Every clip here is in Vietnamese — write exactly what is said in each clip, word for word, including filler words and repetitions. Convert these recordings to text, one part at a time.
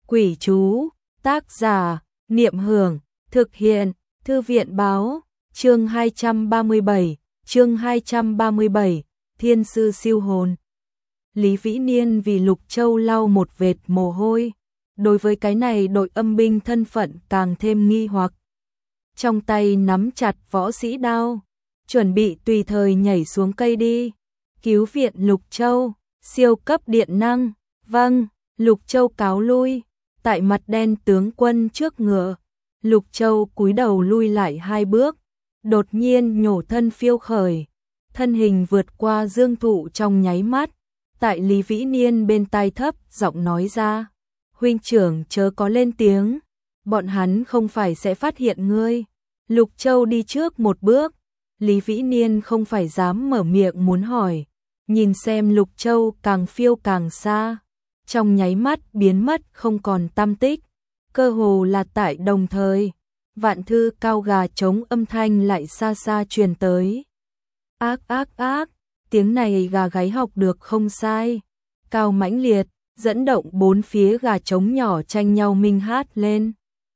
Quỷ chú, tác giả, Niệm Hưởng, thực hiện, Thư viện báo, chương hai trăm ba mươi bảy, chương hai trăm ba mươi bảy, Thiên sư siêu hồn. Lý Vĩ Niên vì Lục Châu lau một vệt mồ hôi, đối với cái này đội âm binh thân phận càng thêm nghi hoặc. Trong tay nắm chặt võ sĩ đao, chuẩn bị tùy thời nhảy xuống cây đi, cứu viện Lục Châu, siêu cấp điện năng, vâng, Lục Châu cáo lui, tại mặt đen tướng quân trước ngựa, Lục Châu cúi đầu lui lại hai bước, đột nhiên nhổ thân phiêu khởi, thân hình vượt qua dương thụ trong nháy mắt, tại Lý Vĩ Niên bên tai thấp giọng nói ra, huynh trưởng chớ có lên tiếng, bọn hắn không phải sẽ phát hiện ngươi. Lục Châu đi trước một bước, Lý Vĩ Niên không phải dám mở miệng muốn hỏi, nhìn xem Lục Châu càng phiêu càng xa, trong nháy mắt biến mất không còn tăm tích, cơ hồ là tại đồng thời, vạn thư cao gà trống âm thanh lại xa xa truyền tới. Ác ác ác, tiếng này gà gáy học được không sai, cao mãnh liệt, dẫn động bốn phía gà trống nhỏ tranh nhau minh hát lên.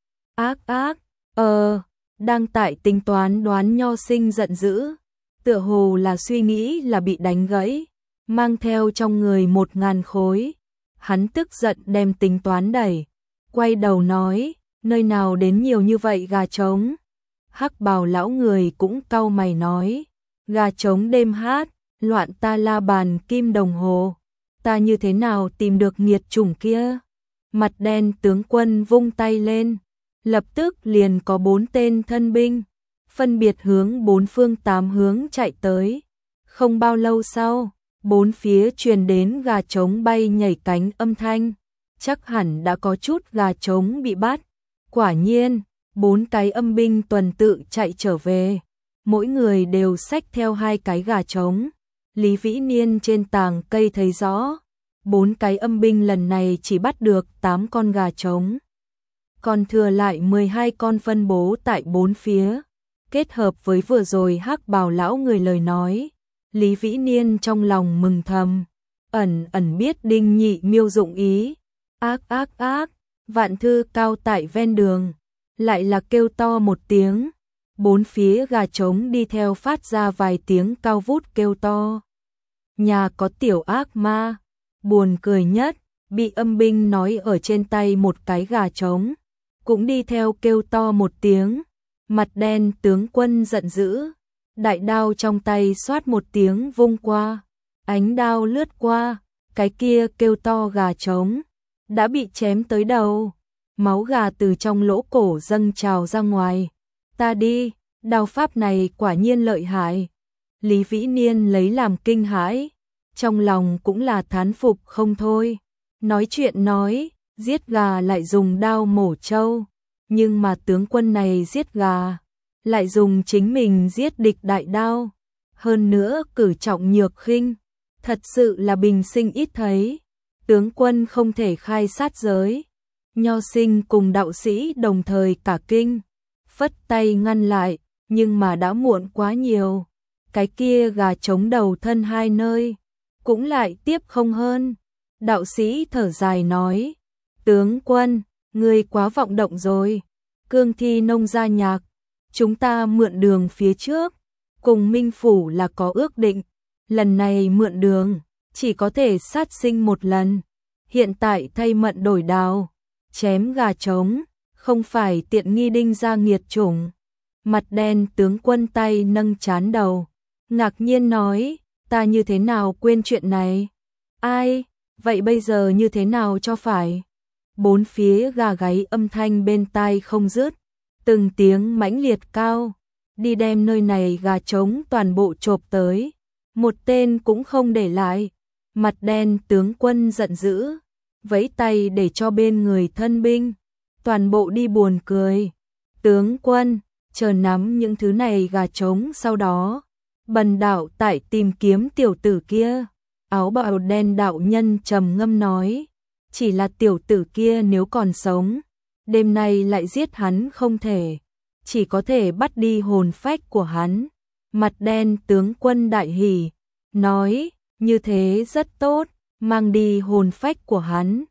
Ác ác, ờ, đang tại tính toán đoán Nho Sinh giận dữ, tựa hồ là suy nghĩ là bị đánh gãy, mang theo trong người một ngàn khối. Hắn tức giận đem tính toán đẩy, quay đầu nói, nơi nào đến nhiều như vậy gà trống. Hắc bào lão người cũng cau mày nói, gà trống đêm hát, loạn ta la bàn kim đồng hồ, ta như thế nào tìm được nghiệt chủng kia. Mặt đen tướng quân vung tay lên, lập tức liền có bốn tên thân binh, phân biệt hướng bốn phương tám hướng chạy tới. Không bao lâu sau, bốn phía truyền đến gà trống bay nhảy cánh âm thanh, chắc hẳn đã có chút gà trống bị bắt. Quả nhiên, bốn cái âm binh tuần tự chạy trở về, mỗi người đều xách theo hai cái gà trống. Lý Vĩ Niên trên tàng cây thấy rõ, bốn cái âm binh lần này chỉ bắt được tám con gà trống, còn thừa lại mười hai con phân bố tại bốn phía. Kết hợp với vừa rồi Hắc bào lão người lời nói, Lý Vĩ Niên trong lòng mừng thầm, ẩn ẩn biết Đinh Nhị Miêu dụng ý. Ác ác ác, vạn thư cao tại ven đường, lại là kêu to một tiếng, bốn phía gà trống đi theo phát ra vài tiếng cao vút kêu to. Nhà có tiểu ác ma, buồn cười nhất, bị âm binh nói ở trên tay một cái gà trống, cũng đi theo kêu to một tiếng. Mặt đen tướng quân giận dữ, đại đao trong tay xoát một tiếng vung qua, ánh đao lướt qua, cái kia kêu to gà trống đã bị chém tới đầu, máu gà từ trong lỗ cổ dâng trào ra ngoài. Ta đi, đao pháp này quả nhiên lợi hại. Lý Vĩ Niên lấy làm kinh hãi, trong lòng cũng là thán phục không thôi. Nói chuyện nói, giết gà lại dùng đao mổ trâu, nhưng mà tướng quân này giết gà lại dùng chính mình giết địch đại đao, hơn nữa cử trọng nhược khinh, thật sự là bình sinh ít thấy. Tướng quân không thể khai sát giới. Nho Sinh cùng đạo sĩ đồng thời cả kinh, phất tay ngăn lại, nhưng mà đã muộn quá nhiều. Cái kia gà trống đầu thân hai nơi, cũng lại tiếp không hơn. Đạo sĩ thở dài nói, tướng quân, ngươi quá vọng động rồi. Cương thi nông gia nhạc, chúng ta mượn đường phía trước, cùng Minh Phủ là có ước định, lần này mượn đường, chỉ có thể sát sinh một lần. Hiện tại thay mận đổi đao, chém gà trống, không phải tiện nghi Đinh gia nghiệt chủng. Mặt đen tướng quân tay nâng chán đầu, ngạc nhiên nói, ta như thế nào quên chuyện này? Ai, vậy bây giờ như thế nào cho phải? Bốn phía gà gáy âm thanh bên tai không dứt, từng tiếng mãnh liệt cao, đi đem nơi này gà trống toàn bộ chộp tới, một tên cũng không để lại. Mặt đen tướng quân giận dữ, vẫy tay để cho bên người thân binh toàn bộ đi buồn cười. Tướng quân, chờ nắm những thứ này gà trống, sau đó bần đạo tại tìm kiếm tiểu tử kia. Áo bào đen đạo nhân trầm ngâm nói, chỉ là tiểu tử kia nếu còn sống, đêm nay lại giết hắn không thể, chỉ có thể bắt đi hồn phách của hắn. Mặt đen tướng quân đại hỉ, nói, như thế rất tốt, mang đi hồn phách của hắn.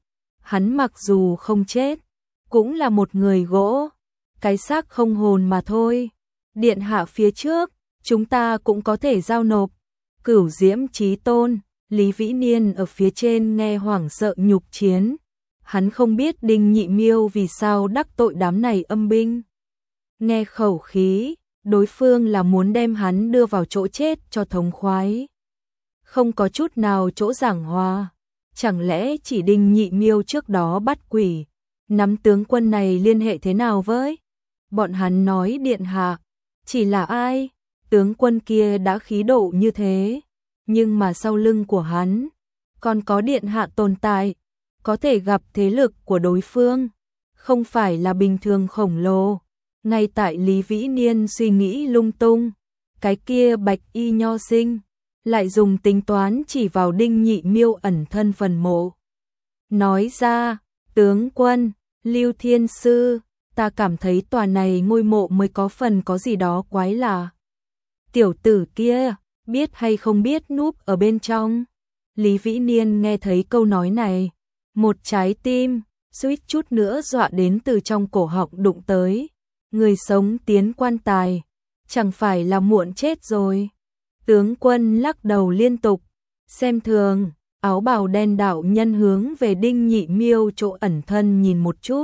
hắn mặc dù không chết, cũng là một người gỗ, cái xác không hồn mà thôi. Điện hạ phía trước, chúng ta cũng có thể giao nộp. Cửu Diễm Chí Tôn, Lý Vĩ Niên ở phía trên nghe hoảng sợ nhục chiến. Hắn không biết Đinh Nhị Miêu vì sao đắc tội đám này âm binh. Nghe khẩu khí, đối phương là muốn đem hắn đưa vào chỗ chết cho thống khoái. Không có chút nào chỗ giảng hòa. Chẳng lẽ chỉ Đinh Nhị Miêu trước đó bắt quỷ, nắm tướng quân này liên hệ thế nào với? Bọn hắn nói điện hạ, chỉ là ai? Tướng quân kia đã khí độ như thế, nhưng mà sau lưng của hắn còn có điện hạ tồn tại, có thể gặp thế lực của đối phương, không phải là bình thường khổng lồ. Ngay tại Lý Vĩ Niên suy nghĩ lung tung, cái kia Bạch Y Nho Sinh lại dùng tính toán chỉ vào Đinh Nhị Miêu ẩn thân phần mộ. Nói ra, tướng quân, Lưu Thiên Sư, ta cảm thấy tòa này ngôi mộ mới có phần có gì đó quái lạ. Tiểu tử kia, biết hay không biết núp ở bên trong? Lý Vĩ Niên nghe thấy câu nói này, một trái tim, suýt chút nữa dọa đến từ trong cổ họng đụng tới. Người sống tiến quan tài, chẳng phải là muộn chết rồi. Tướng quân lắc đầu liên tục, xem thường, áo bào đen đạo nhân hướng về Đinh Nhị Miêu chỗ ẩn thân nhìn một chút.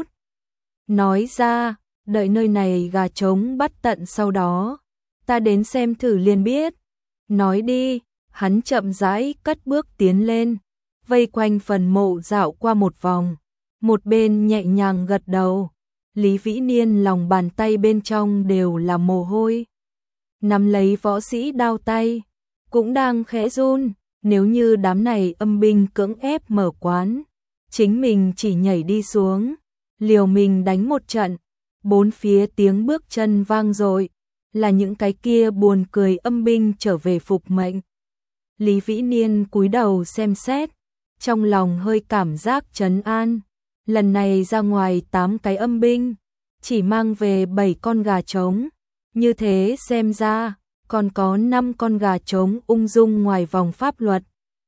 Nói ra, đợi nơi này gà trống bắt tận sau đó, ta đến xem thử liền biết. Nói đi, hắn chậm rãi cất bước tiến lên, vây quanh phần mộ dạo qua một vòng, một bên nhẹ nhàng gật đầu. Lý Vĩ Niên lòng bàn tay bên trong đều là mồ hôi. Nắm lấy võ sĩ đao tay, cũng đang khẽ run, nếu như đám này âm binh cưỡng ép mở quán, chính mình chỉ nhảy đi xuống, liều mình đánh một trận. Bốn phía tiếng bước chân vang dội, là những cái kia buồn cười âm binh trở về phục mệnh. Lý Vĩ Niên cúi đầu xem xét, trong lòng hơi cảm giác trấn an. Lần này ra ngoài tám cái âm binh, chỉ mang về bảy con gà trống. Như thế xem ra, còn có năm con gà trống ung dung ngoài vòng pháp luật.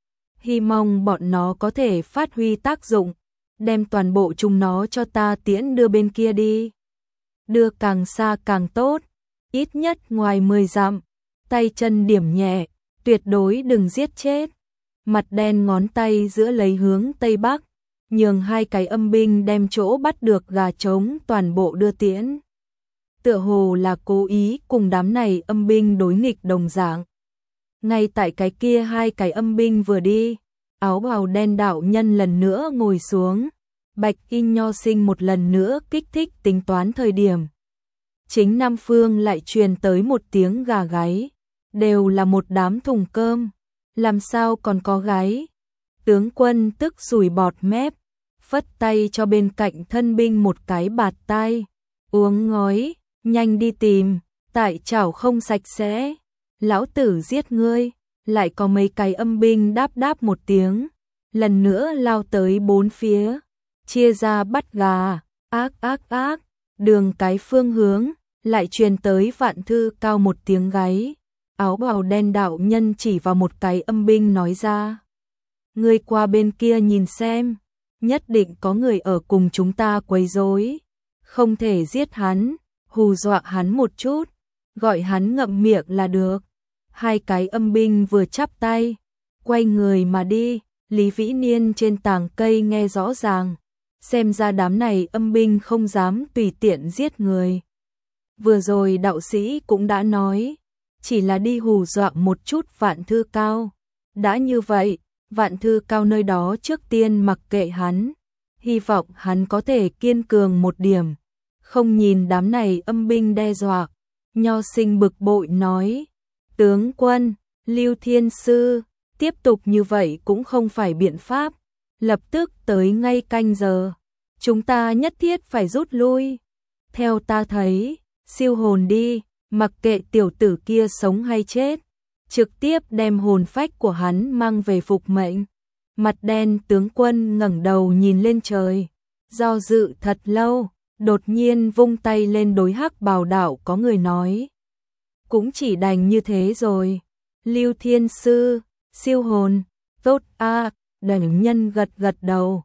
Hy mong bọn nó có thể phát huy tác dụng, đem toàn bộ chúng nó cho ta tiễn đưa bên kia đi. Đưa càng xa càng tốt, ít nhất ngoài mười dặm, tay chân điểm nhẹ, tuyệt đối đừng giết chết. Mặt đen ngón tay giữa lấy hướng Tây Bắc, nhường hai cái âm binh đem chỗ bắt được gà trống toàn bộ đưa tiễn. Tựa hồ là cố ý cùng đám này âm binh đối nghịch đồng dạng. Ngay tại cái kia hai cái âm binh vừa đi, áo bào đen đạo nhân lần nữa ngồi xuống, Bạch Y Nho Sinh một lần nữa kích thích tính toán thời điểm. Chính Nam Phương lại truyền tới một tiếng gà gáy, đều là một đám thùng cơm, làm sao còn có gáy? Tướng quân tức sủi bọt mép, phất tay cho bên cạnh thân binh một cái bạt tai, uống ngói, nhanh đi tìm, tại chảo không sạch sẽ, lão tử giết ngươi. Lại có mấy cái âm binh đáp đáp một tiếng, lần nữa lao tới bốn phía, chia ra bắt gà, ác ác ác, đường cái phương hướng, lại truyền tới Vạn Thư Cao một tiếng gáy. Áo bào đen đạo nhân chỉ vào một cái âm binh nói ra, ngươi qua bên kia nhìn xem, nhất định có người ở cùng chúng ta quấy rối, không thể giết hắn, hù dọa hắn một chút, gọi hắn ngậm miệng là được. Hai cái âm binh vừa chắp tay, quay người mà đi. Lý Vĩ Niên trên tàng cây nghe rõ ràng, xem ra đám này âm binh không dám tùy tiện giết người. Vừa rồi đạo sĩ cũng đã nói, chỉ là đi hù dọa một chút Vạn Thư Cao. Đã như vậy, Vạn Thư Cao nơi đó trước tiên mặc kệ hắn, hy vọng hắn có thể kiên cường một điểm, không nhìn đám này âm binh đe dọa. Nho Sinh bực bội nói, tướng quân, Lưu Thiên Sư, tiếp tục như vậy cũng không phải biện pháp, lập tức tới ngay canh giờ, chúng ta nhất thiết phải rút lui. Theo ta thấy, siêu hồn đi, mặc kệ tiểu tử kia sống hay chết, trực tiếp đem hồn phách của hắn mang về phục mệnh. Mặt đen tướng quân ngẩng đầu nhìn lên trời, do dự thật lâu, đột nhiên vung tay lên đối hắc bào đạo có người nói, cũng chỉ đành như thế rồi. Lưu Thiên Sư, siêu hồn, tốt a. À, đần nhân gật gật đầu,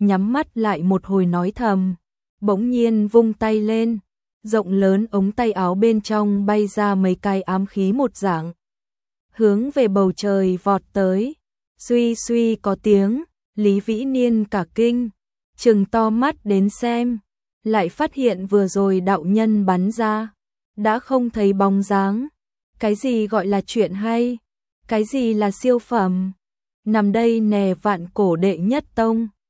nhắm mắt lại một hồi nói thầm, bỗng nhiên vung tay lên, rộng lớn ống tay áo bên trong bay ra mấy cái ám khí một dạng, hướng về bầu trời vọt tới, suy suy có tiếng, Lý Vĩ Niên cả kinh, trừng to mắt đến xem, lại phát hiện vừa rồi đạo nhân bắn ra, đã không thấy bóng dáng. Cái gì gọi là chuyện hay? Cái gì là siêu phẩm? Nằm đây nè vạn cổ đệ nhất tông.